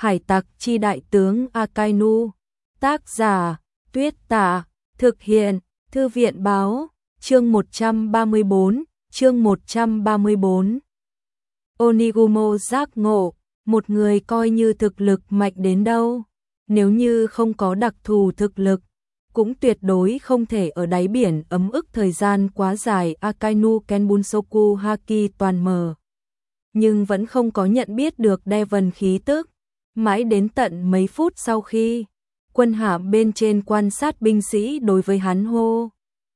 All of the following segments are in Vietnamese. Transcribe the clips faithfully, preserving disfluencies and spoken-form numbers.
Hải tặc chi đại tướng Akainu. Tác giả Tuyết Tả. Thực hiện Thư viện báo. Chương một trăm ba mươi bốn. Chương một trăm ba mươi bốn. Onigumo giác ngộ. Một người coi như thực lực mạnh đến đâu, nếu như không có đặc thù thực lực, cũng tuyệt đối không thể ở đáy biển ấm ức thời gian quá dài. Akainu Kenbunsoku Haki toàn mờ, nhưng vẫn không có nhận biết được Devon khí tức. Mãi đến tận mấy phút sau khi quân hạm bên trên quan sát binh sĩ đối với hắn hô: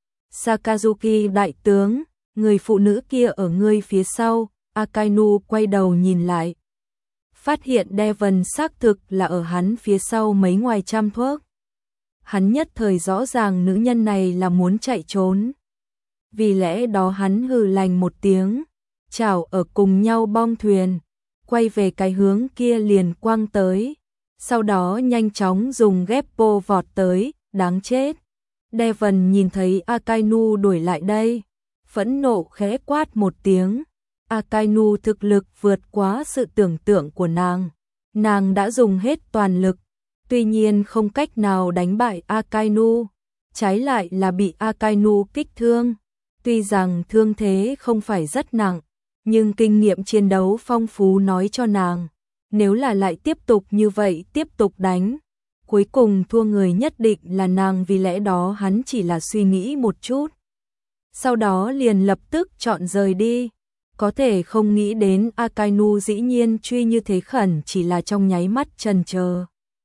Sakazuki đại tướng, người phụ nữ kia ở ngươi phía sau. Akainu quay đầu nhìn lại, phát hiện Devon xác thực là ở hắn phía sau mấy ngoài trăm thước. Hắn nhất thời rõ ràng nữ nhân này là muốn chạy trốn. Vì lẽ đó hắn hừ lạnh một tiếng, chào ở cùng nhau bong thuyền, quay về cái hướng kia liền quăng tới. Sau đó nhanh chóng dùng Geppo vọt tới, đáng chết. Devon nhìn thấy Akainu đuổi lại đây, phẫn nộ khẽ quát một tiếng. Akainu thực lực vượt quá sự tưởng tượng của nàng. Nàng đã dùng hết toàn lực, tuy nhiên không cách nào đánh bại Akainu, trái lại là bị Akainu kích thương. Tuy rằng thương thế không phải rất nặng, nhưng kinh nghiệm chiến đấu phong phú nói cho nàng, nếu là lại tiếp tục như vậy tiếp tục đánh, cuối cùng thua người nhất định là nàng. Vì lẽ đó hắn chỉ là suy nghĩ một chút, sau đó liền lập tức chọn rời đi. Có thể không nghĩ đến Akainu dĩ nhiên truy như thế khẩn chỉ là trong nháy mắt chần chờ.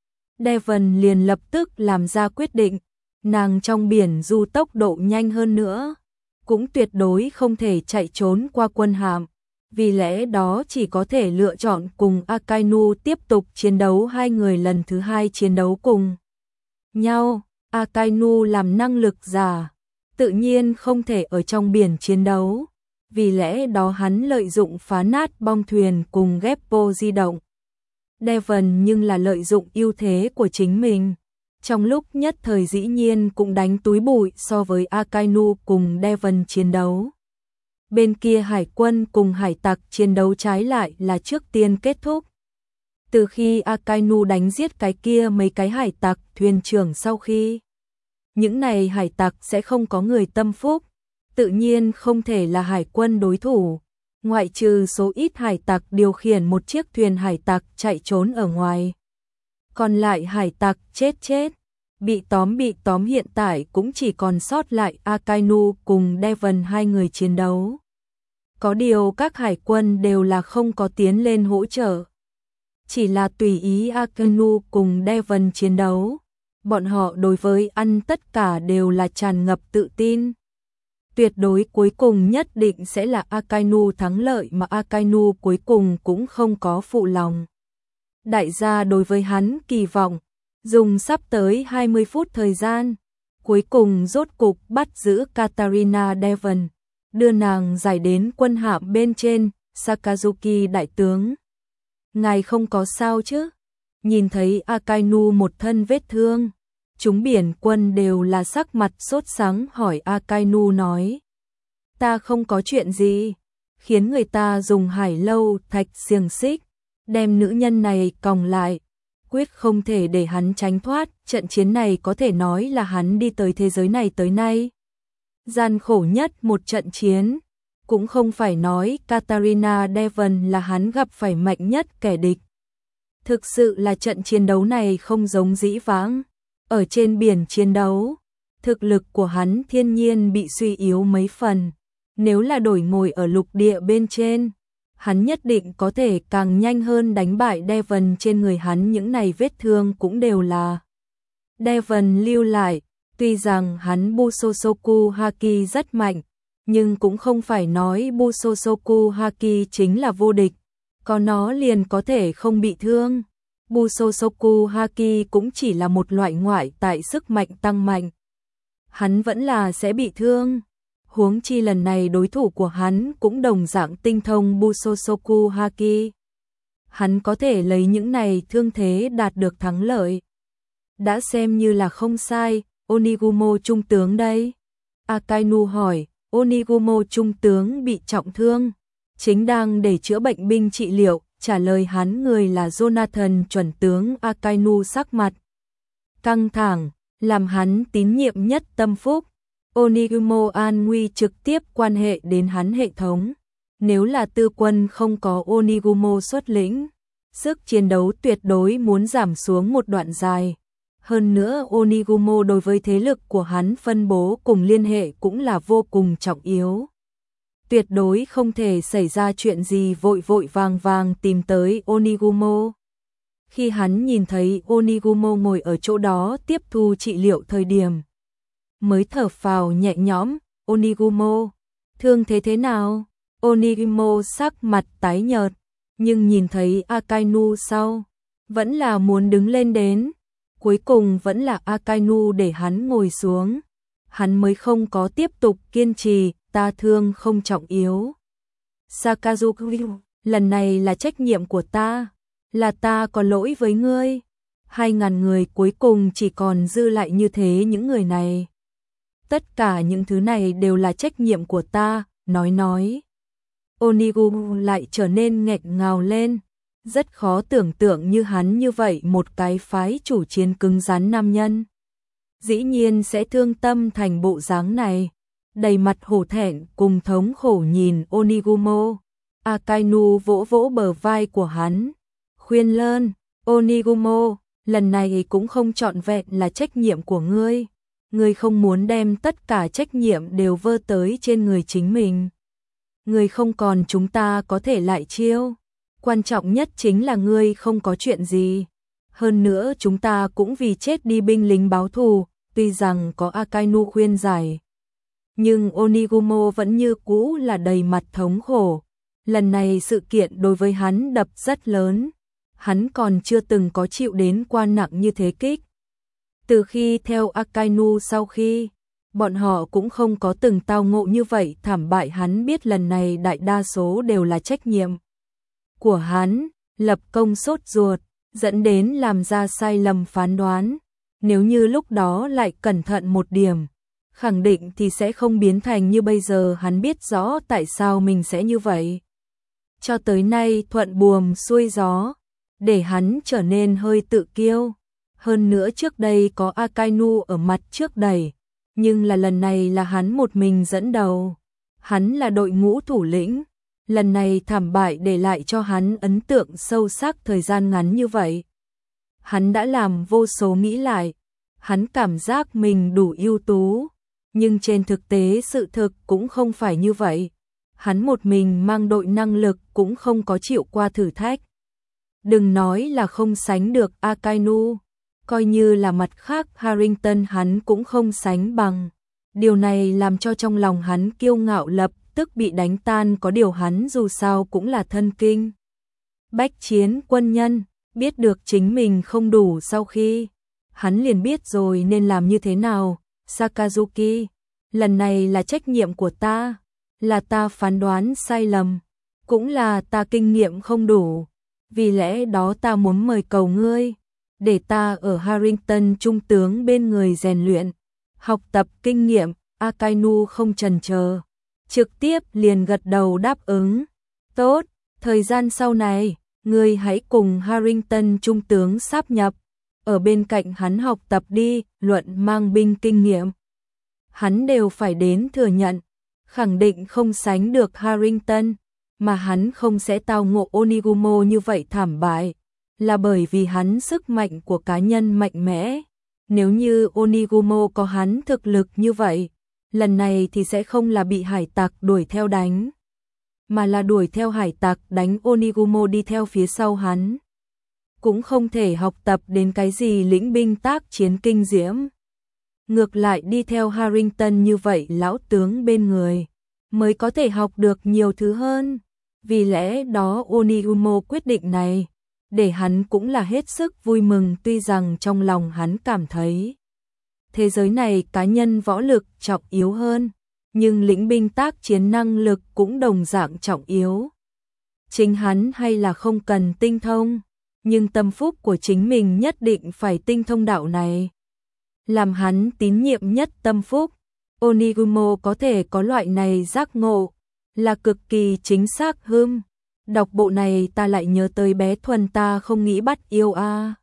Devon liền lập tức làm ra quyết định, nàng trong biển du tốc độ nhanh hơn nữa, cũng tuyệt đối không thể chạy trốn qua quân hạm. Vì lẽ đó chỉ có thể lựa chọn cùng Akainu tiếp tục chiến đấu. Hai người lần thứ hai chiến đấu cùng nhau. Akainu làm năng lực giả, tự nhiên không thể ở trong biển chiến đấu. Vì lẽ đó hắn lợi dụng phá nát bong thuyền cùng Geppo di động. Devon nhưng là lợi dụng ưu thế của chính mình, trong lúc nhất thời dĩ nhiên cũng đánh túi bụi so với Akainu cùng Devon chiến đấu. Bên kia hải quân cùng hải tặc chiến đấu trái lại là trước tiên kết thúc. Từ khi Akainu đánh giết cái kia mấy cái hải tặc thuyền trưởng, sau khi những này hải tặc sẽ không có người tâm phúc, tự nhiên không thể là hải quân đối thủ, ngoại trừ số ít hải tặc điều khiển một chiếc thuyền hải tặc chạy trốn ở ngoài. Còn lại hải tặc chết chết, bị tóm bị tóm, hiện tại cũng chỉ còn sót lại Akainu cùng Devon hai người chiến đấu. Có điều các hải quân đều là không có tiến lên hỗ trợ, chỉ là tùy ý Akainu cùng Devon chiến đấu. Bọn họ đối với ăn tất cả đều là tràn ngập tự tin. Tuyệt đối cuối cùng nhất định sẽ là Akainu thắng lợi, mà Akainu cuối cùng cũng không có phụ lòng. Đại gia đối với hắn kỳ vọng, dùng sắp tới hai mươi phút thời gian, cuối cùng rốt cục bắt giữ Katarina Devon, đưa nàng giải đến quân hạm bên trên. Sakazuki đại tướng, ngài không có sao chứ? Nhìn thấy Akainu một thân vết thương, chúng biển quân đều là sắc mặt sốt sắng hỏi. Akainu nói: ta không có chuyện gì, khiến người ta dùng hải lâu thạch xiềng xích đem nữ nhân này còng lại, quyết không thể để hắn tránh thoát. Trận chiến này có thể nói là hắn đi tới thế giới này tới nay gian khổ nhất một trận chiến. Cũng không phải nói Katarina Devon là hắn gặp phải mạnh nhất kẻ địch, thực sự là trận chiến đấu này không giống dĩ vãng. Ở trên biển chiến đấu, thực lực của hắn thiên nhiên bị suy yếu mấy phần. Nếu là đổi ngồi ở lục địa bên trên, hắn nhất định có thể càng nhanh hơn đánh bại Devon. Trên người hắn những này vết thương cũng đều là Devon lưu lại. Tuy rằng hắn Busosoku Haki rất mạnh, nhưng cũng không phải nói Busosoku Haki chính là vô địch, có nó liền có thể không bị thương. Busosoku Haki cũng chỉ là một loại ngoại tại sức mạnh tăng mạnh, hắn vẫn là sẽ bị thương. Huống chi lần này đối thủ của hắn cũng đồng dạng tinh thông Busosoku Haki, hắn có thể lấy những này thương thế đạt được thắng lợi, đã xem như là không sai. Onigumo trung tướng đây? Akainu hỏi. Onigumo trung tướng bị trọng thương, chính đang để chữa bệnh binh trị liệu. trả lời hắn người là Jonathan chuẩn tướng Akainu sắc mặt căng thẳng, làm hắn tín nhiệm nhất tâm phúc. Onigumo an nguy trực tiếp quan hệ đến hắn hệ thống. Nếu là tư quân không có Onigumo xuất lĩnh, sức chiến đấu tuyệt đối muốn giảm xuống một đoạn dài. Hơn nữa Onigumo đối với thế lực của hắn phân bố cùng liên hệ cũng là vô cùng trọng yếu. Tuyệt đối không thể xảy ra chuyện gì vội vội vàng vàng tìm tới Onigumo. Khi hắn nhìn thấy Onigumo ngồi ở chỗ đó tiếp thu trị liệu thời điểm, mới thở phào nhẹ nhõm. Onigumo, thương thế thế nào? Onigumo sắc mặt tái nhợt, nhưng nhìn thấy Akainu sau, vẫn là muốn đứng lên đến. Cuối cùng vẫn là Akainu để hắn ngồi xuống. Hắn mới không có tiếp tục kiên trì, ta thương không trọng yếu. Sakazuki, lần này là trách nhiệm của ta, là ta có lỗi với ngươi. Hai ngàn người cuối cùng chỉ còn dư lại như thế những người này. Tất cả những thứ này đều là trách nhiệm của ta, nói nói. Onigumo lại trở nên nghẹn ngào lên. Rất khó tưởng tượng như hắn như vậy một cái phái chủ chiến cứng rắn nam nhân. Dĩ nhiên sẽ thương tâm thành bộ dáng này. Đầy mặt hổ thẹn cùng thống khổ nhìn Onigumo. Akainu vỗ vỗ bờ vai của hắn. Khuyên lơn, Onigumo, lần này cũng không trọn vẹn là trách nhiệm của ngươi. Ngươi không muốn đem tất cả trách nhiệm đều vơ tới trên người chính mình. Ngươi không còn chúng ta có thể lại chiêu. Quan trọng nhất chính là ngươi không có chuyện gì. Hơn nữa chúng ta cũng vì chết đi binh lính báo thù, tuy rằng có Akainu khuyên giải. Nhưng Onigumo vẫn như cũ là đầy mặt thống khổ. Lần này sự kiện đối với hắn đập rất lớn. Hắn còn chưa từng có chịu đến qua nặng như thế kích. Từ khi theo Akainu sau khi, bọn họ cũng không có từng tao ngộ như vậy thảm bại. Hắn biết lần này đại đa số đều là trách nhiệm của hắn, lập công sốt ruột, dẫn đến làm ra sai lầm phán đoán. Nếu như lúc đó lại cẩn thận một điểm, khẳng định thì sẽ không biến thành như bây giờ. Hắn biết rõ tại sao mình sẽ như vậy. Cho tới nay thuận buồm xuôi gió, để hắn trở nên hơi tự kiêu. Hơn nữa trước đây có Akainu ở mặt trước đẩy, nhưng là lần này là hắn một mình dẫn đầu. Hắn là đội ngũ thủ lĩnh. Lần này thảm bại để lại cho hắn ấn tượng sâu sắc thời gian ngắn như vậy. Hắn đã làm vô số nghĩ lại. Hắn cảm giác mình đủ ưu tú. Nhưng trên thực tế sự thực cũng không phải như vậy. Hắn một mình mang đội năng lực cũng không có chịu qua thử thách. Đừng nói là không sánh được Akainu. Coi như là mặt khác Harrington hắn cũng không sánh bằng. Điều này làm cho trong lòng hắn kiêu ngạo lập tức bị đánh tan. Có điều hắn dù sao cũng là thân kinh bách chiến quân nhân, biết được chính mình không đủ sau khi. Hắn liền biết rồi nên làm như thế nào. Sakazuki, lần này là trách nhiệm của ta. Là ta phán đoán sai lầm. Cũng là ta kinh nghiệm không đủ. Vì lẽ đó ta muốn mời cầu ngươi, để ta ở Harrington trung tướng bên người rèn luyện, học tập kinh nghiệm. Akainu không chần chờ, trực tiếp liền gật đầu đáp ứng. Tốt, thời gian sau này, ngươi hãy cùng Harrington trung tướng sáp nhập, ở bên cạnh hắn học tập đi, luận mang binh kinh nghiệm. Hắn đều phải đến thừa nhận, khẳng định không sánh được Harrington, mà hắn không sẽ tao ngộ Onigumo như vậy thảm bại, là bởi vì hắn sức mạnh của cá nhân mạnh mẽ. Nếu như Onigumo có hắn thực lực như vậy, lần này thì sẽ không là bị hải tặc đuổi theo đánh, mà là đuổi theo hải tặc đánh Onigumo đi theo phía sau hắn. Cũng không thể học tập đến cái gì lĩnh binh tác chiến kinh diễm. Ngược lại đi theo Harrington như vậy lão tướng bên người, mới có thể học được nhiều thứ hơn. Vì lẽ đó Onigumo quyết định này, để hắn cũng là hết sức vui mừng. Tuy rằng trong lòng hắn cảm thấy thế giới này cá nhân võ lực trọng yếu hơn, nhưng lĩnh binh tác chiến năng lực cũng đồng dạng trọng yếu. Chính hắn hay là không cần tinh thông, nhưng tâm phúc của chính mình nhất định phải tinh thông đạo này. Làm hắn tín nhiệm nhất tâm phúc, Onigumo có thể có loại này giác ngộ, là cực kỳ chính xác hưm. Đọc bộ này ta lại nhớ tới bé Thuần ta không nghĩ bắt yêu a.